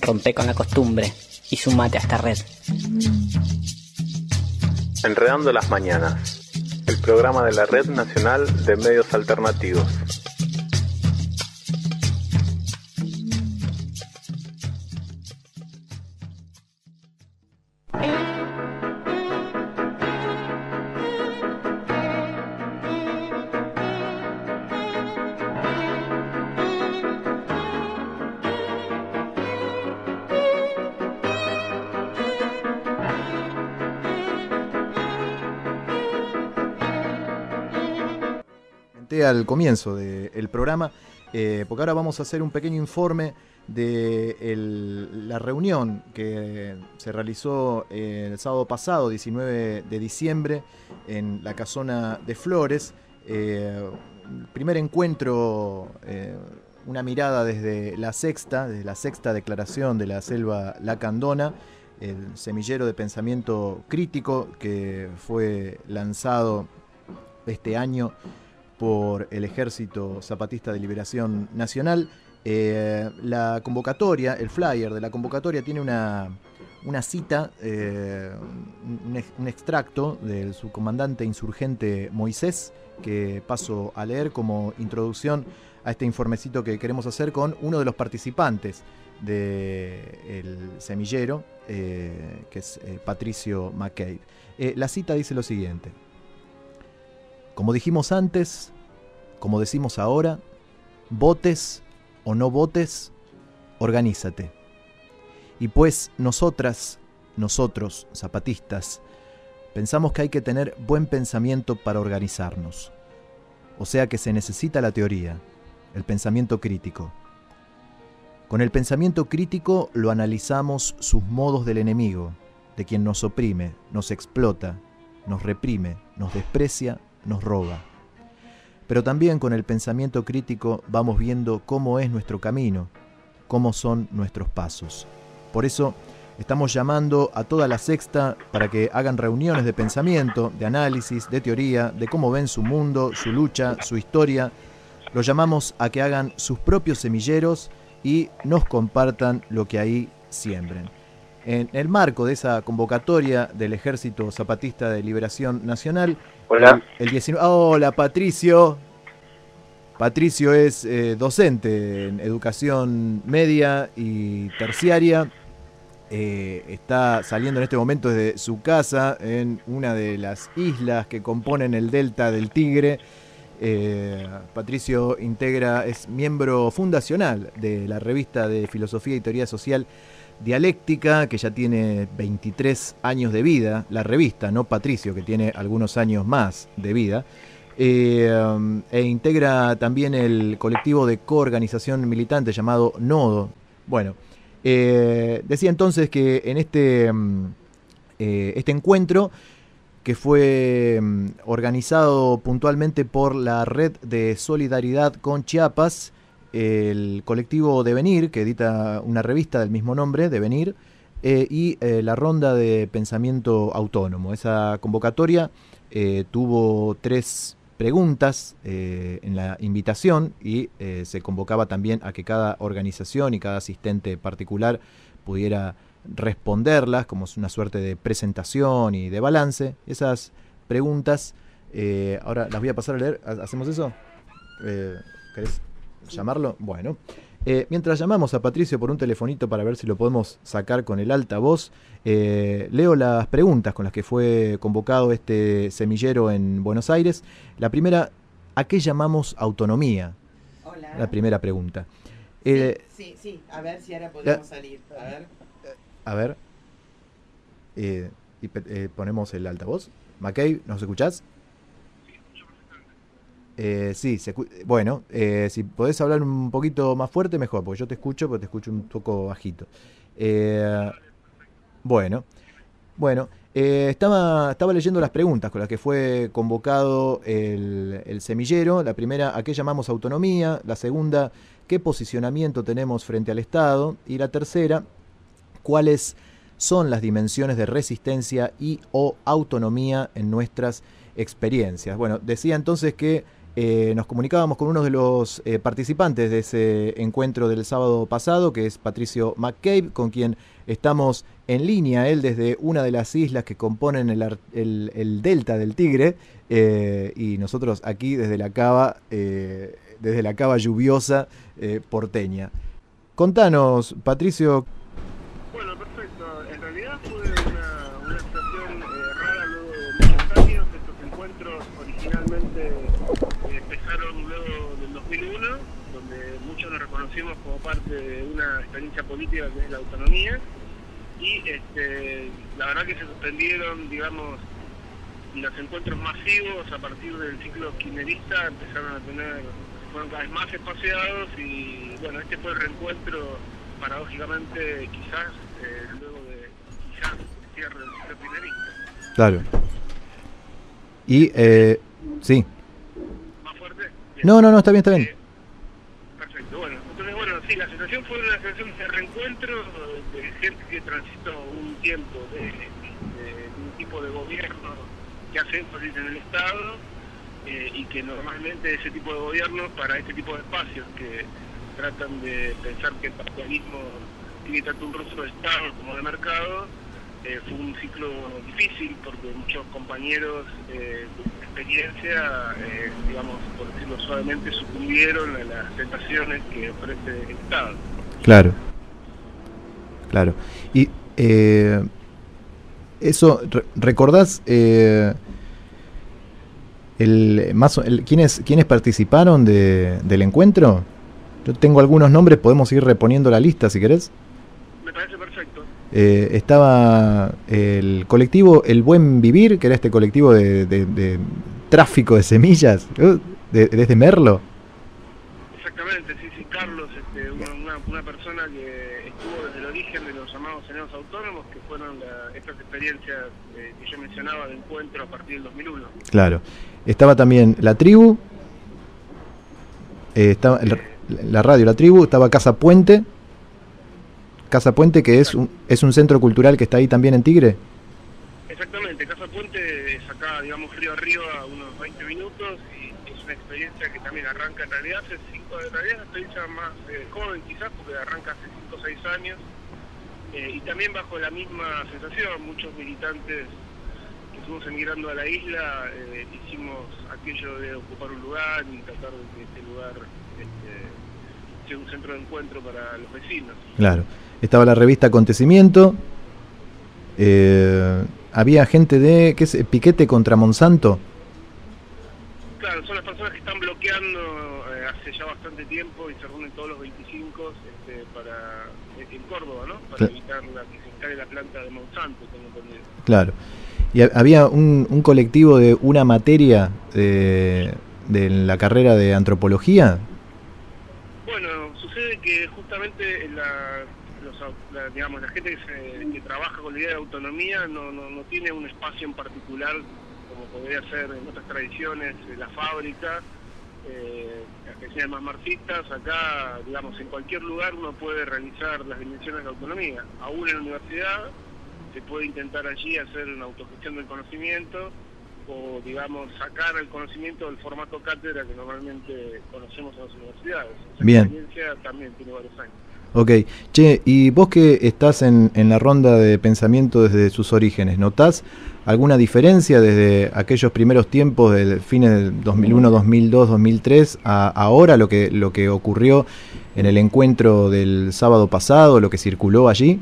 rompe con la costumbre y sumate a esta red. Enredando las mañanas, el programa de la Red Nacional de Medios Alternativos. Al comienzo del programa, porque ahora vamos a hacer un pequeño informe de la reunión que se realizó el sábado pasado, 19 de diciembre, en la Casona de Flores. Primer encuentro, una mirada desde la sexta declaración de la Selva Lacandona, el semillero de pensamiento crítico que fue lanzado este año por el Ejército Zapatista de Liberación Nacional. La convocatoria, el flyer de la convocatoria tiene una cita, un extracto del subcomandante insurgente Moisés, que paso a leer como introducción a este informecito que queremos hacer con uno de los participantes del semillero, que es Patricio McCabe. La cita dice lo siguiente: como dijimos antes, como decimos ahora, votes o no votes, organízate. Y pues nosotros, zapatistas, pensamos que hay que tener buen pensamiento para organizarnos. O sea que se necesita la teoría, el pensamiento crítico. Con el pensamiento crítico lo analizamos sus modos del enemigo, de quien nos oprime, nos explota, nos reprime, nos desprecia, nos roba. Pero también con el pensamiento crítico vamos viendo cómo es nuestro camino, cómo son nuestros pasos. Por eso estamos llamando a toda la sexta para que hagan reuniones de pensamiento, de análisis, de teoría, de cómo ven su mundo, su lucha, su historia. Los llamamos a que hagan sus propios semilleros y nos compartan lo que ahí siembren. En el marco de esa convocatoria del Ejército Zapatista de Liberación Nacional, hola. El 19... Hola, Patricio. Patricio es docente en educación media y terciaria. Está saliendo en este momento desde su casa en una de las islas que componen el delta del Tigre. Patricio es miembro fundacional de la revista de Filosofía y Teoría Social Dialéctica, que ya tiene 23 años de vida, la revista, no Patricio, que tiene algunos años más de vida, e integra también el colectivo de coorganización militante llamado Nodo. Bueno, decía entonces que en este encuentro, que fue organizado puntualmente por la Red de Solidaridad con Chiapas, el colectivo Devenir, que edita una revista del mismo nombre, Devenir, y la Ronda de Pensamiento Autónomo. Esa convocatoria tuvo 3 preguntas en la invitación y se convocaba también a que cada organización y cada asistente particular pudiera responderlas como una suerte de presentación y de balance. Esas preguntas, ahora las voy a pasar a leer. ¿Hacemos eso? ¿Querés llamarlo? Bueno, mientras llamamos a Patricio por un telefonito para ver si lo podemos sacar con el altavoz, leo las preguntas con las que fue convocado este semillero en Buenos Aires. La primera: ¿a qué llamamos autonomía? Hola. La primera pregunta. Sí, a ver si ahora podemos salir. A ver. Ponemos el altavoz. McCabe, ¿nos escuchás? Sí, bueno, si podés hablar un poquito más fuerte, mejor, porque yo te escucho, pero te escucho un poco bajito. Bueno, estaba leyendo las preguntas con las que fue convocado el semillero. La primera: ¿a qué llamamos autonomía? La segunda: ¿qué posicionamiento tenemos frente al Estado? Y la tercera: ¿cuáles son las dimensiones de resistencia y o autonomía en nuestras experiencias? Bueno, decía entonces que nos comunicábamos con uno de los participantes de ese encuentro del sábado pasado, que es Patricio McCabe, con quien estamos en línea, él desde una de las islas que componen el delta del Tigre, y nosotros aquí desde la cava lluviosa porteña. Contanos, Patricio. Bueno, perfecto. En realidad fue una situación rara luego de muchos años. Estos encuentros originalmente empezaron luego del 2001, donde muchos nos reconocimos como parte de una experiencia política que es la autonomía. Y la verdad que se suspendieron, digamos, los encuentros masivos a partir del ciclo kirchnerista, empezaron a fueron cada vez más espaciados y bueno, este fue el reencuentro, paradójicamente, quizás, luego de el cierre del ciclo kirchnerista. Claro. Y, sí. ¿Más fuerte? Bien. No, está bien. Perfecto, entonces, sí, la situación fue una situación de reencuentro de gente que transitó un tiempo de un tipo de gobierno que hace énfasis en el Estado y que normalmente ese tipo de gobierno, para este tipo de espacios que tratan de pensar que el capitalismo tiene tanto un rostro de Estado como de mercado, fue un ciclo difícil porque muchos compañeros de experiencia, digamos, por decirlo suavemente, sucumbieron a las tentaciones que ofrece el Estado. Claro. Y eso, ¿recordás quiénes participaron del encuentro? Yo tengo algunos nombres, podemos ir reponiendo la lista si querés. Me parece perfecto. Estaba el colectivo El Buen Vivir, que era este colectivo de tráfico de semillas, desde Merlo. Exactamente, sí, Carlos, una persona que estuvo desde el origen de los llamados serenos autónomos, que fueron estas experiencias que yo mencionaba de encuentro a partir del 2001. Claro. Estaba también La Tribu, estaba la radio La Tribu, estaba Casa Puente, que es un centro cultural que está ahí también en Tigre. Exactamente, Casa Puente es acá, digamos, río arriba, unos 20 minutos, y es una experiencia que también arranca en realidad hace es una experiencia más joven quizás, porque arranca hace 5 o 6 años, y también bajo la misma sensación, muchos militantes que fuimos emigrando a la isla, hicimos aquello de ocupar un lugar y tratar de que este lugar sea un centro de encuentro para los vecinos. Claro. Estaba la revista Acontecimiento, había gente de, ¿qué es? Piquete contra Monsanto. Claro, son las personas que están bloqueando hace ya bastante tiempo y se reúnen todos los 25 en Córdoba, ¿no? Para evitar que se instale la planta de Monsanto, tengo entendido. Claro. Y había un colectivo de una materia de la carrera de antropología. Bueno, sucede que justamente la gente que trabaja con la idea de autonomía no tiene un espacio en particular como podría ser en otras tradiciones, la fábrica, las tradiciones más marxistas. Acá, digamos, en cualquier lugar uno puede realizar las dimensiones de autonomía. Aún en la universidad se puede intentar allí hacer una autogestión del conocimiento o, digamos, sacar el conocimiento del formato cátedra que normalmente conocemos en las universidades. Esa Bien. experiencia también tiene varios años. Ok. Che, y vos que estás en la ronda de pensamiento desde sus orígenes, ¿notás alguna diferencia desde aquellos primeros tiempos del fines del 2001, 2002, 2003 a ahora, lo que ocurrió en el encuentro del sábado pasado, lo que circuló allí?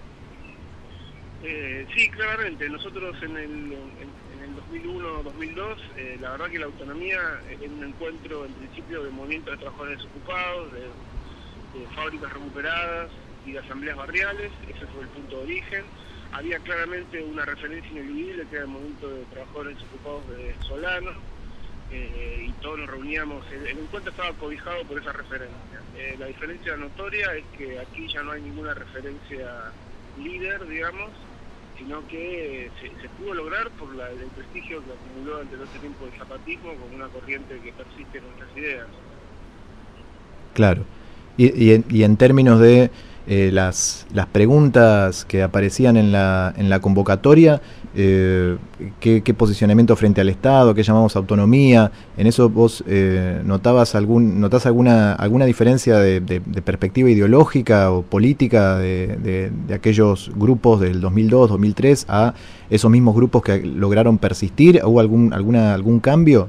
Sí, claramente. Nosotros en el 2001-2002, la verdad que la autonomía era un encuentro en principio de movimiento de trabajadores desocupados, de fábricas recuperadas y de asambleas barriales. Ese fue el punto de origen. Había claramente una referencia ineludible que era el movimiento de trabajadores desocupados de Solano, y todos nos reuníamos. El encuentro estaba cobijado por esa referencia. La diferencia notoria es que aquí ya no hay ninguna referencia líder, digamos, sino que se pudo lograr por el prestigio que acumuló durante todo este tiempo el zapatismo como una corriente que persiste en nuestras ideas. Claro. Y en términos de las preguntas que aparecían en la convocatoria, qué posicionamiento frente al Estado, qué llamamos autonomía. En eso vos notás alguna diferencia de perspectiva ideológica o política de aquellos grupos del 2002, 2003 a esos mismos grupos que lograron persistir. ¿Hubo algún cambio?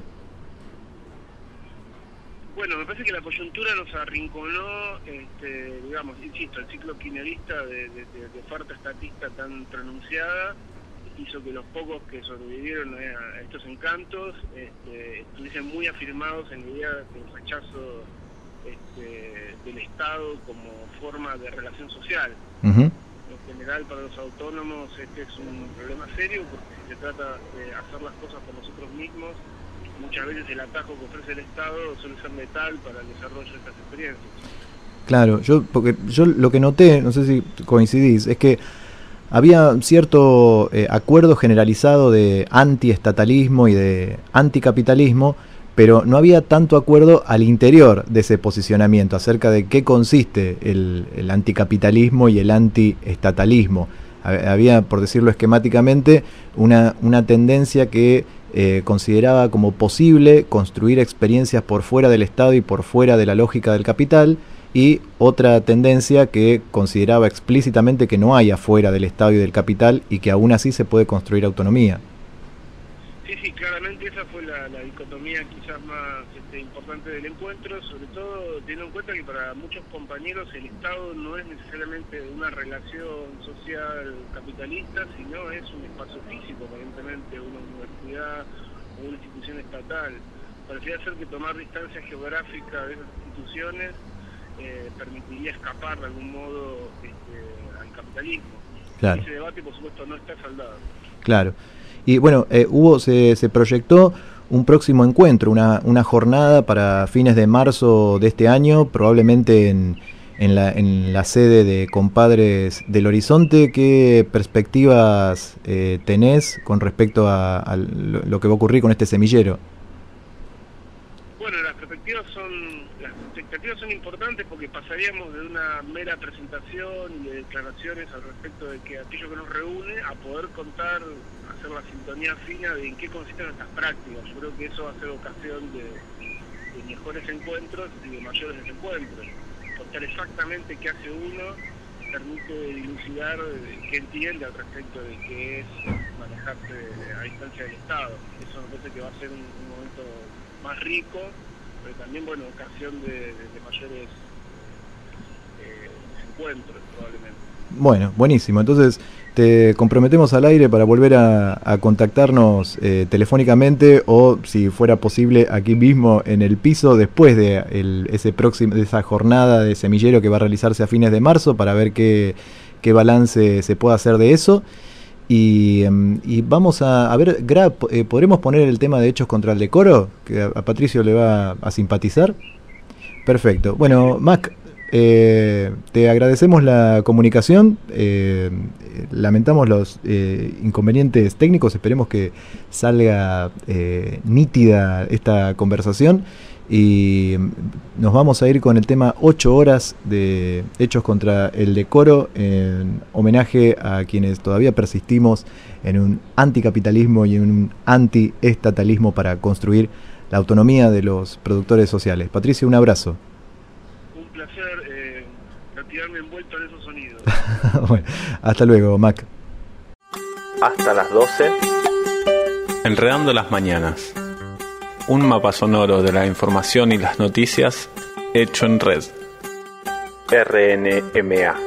Bueno, me parece que la coyuntura nos arrinconó, digamos, insisto, el ciclo kirchnerista de oferta estatista tan pronunciada hizo que los pocos que sobrevivieron a estos encantos estuviesen muy afirmados en la idea del rechazo del Estado como forma de relación social. Uh-huh. En general, para los autónomos este es un problema serio, porque si se trata de hacer las cosas por nosotros mismos, muchas veces el atajo que ofrece el Estado suele ser letal para el desarrollo de estas experiencias. Claro, porque yo lo que noté, no sé si coincidís, es que había cierto acuerdo generalizado de antiestatalismo y de anticapitalismo, pero no había tanto acuerdo al interior de ese posicionamiento acerca de qué consiste el anticapitalismo y el antiestatalismo. Había, por decirlo esquemáticamente, una tendencia que consideraba como posible construir experiencias por fuera del Estado y por fuera de la lógica del capital, y otra tendencia que consideraba explícitamente que no hay afuera del Estado y del capital y que aún así se puede construir autonomía. Sí, claramente esa fue la dicotomía quizás más importante del encuentro, sobre todo teniendo en cuenta que para muchos compañeros el Estado no es necesariamente una relación social capitalista, sino es un espacio físico, aparentemente una universidad o una institución estatal. Parecía ser que tomar distancia geográfica de esas instituciones permitiría escapar de algún modo al capitalismo. Claro. Ese debate, por supuesto, no está saldado. Claro. Y bueno, se proyectó un próximo encuentro, una jornada para fines de marzo de este año, probablemente en la sede de Compadres del Horizonte. ¿Qué perspectivas tenés con respecto a lo que va a ocurrir con este semillero? Bueno, las expectativas son importantes, porque pasaríamos de una mera presentación y de declaraciones al respecto de que aquello que nos reúne a poder contar, hacer la sintonía fina de en qué consisten estas prácticas. Yo creo que eso va a ser ocasión de mejores encuentros y de mayores desencuentros. Contar exactamente qué hace uno permite dilucidar qué entiende al respecto de qué es manejarse a distancia del Estado. Eso me parece que va a ser un momento más rico, pero también, bueno, ocasión de mayores desencuentros probablemente. Bueno, buenísimo. Entonces te comprometemos al aire para volver a contactarnos telefónicamente, o si fuera posible aquí mismo en el piso después de esa jornada de semillero que va a realizarse a fines de marzo, para ver qué balance se puede hacer de eso. Y vamos a ver, Gra, ¿podremos poner el tema de Hechos contra el Decoro? Que a Patricio le va a simpatizar. Perfecto. Bueno, Mac, te agradecemos la comunicación, lamentamos los inconvenientes técnicos, esperemos que salga nítida esta conversación, y nos vamos a ir con el tema 8 horas de Hechos contra el Decoro, en homenaje a quienes todavía persistimos en un anticapitalismo y en un antiestatalismo para construir la autonomía de los productores sociales. Patricio, un abrazo. Un placer retirarme envuelto en esos sonidos. Bueno, hasta luego, Mac. Hasta las 12. Enredando las mañanas. Un mapa sonoro de la información y las noticias hecho en red. RNMA.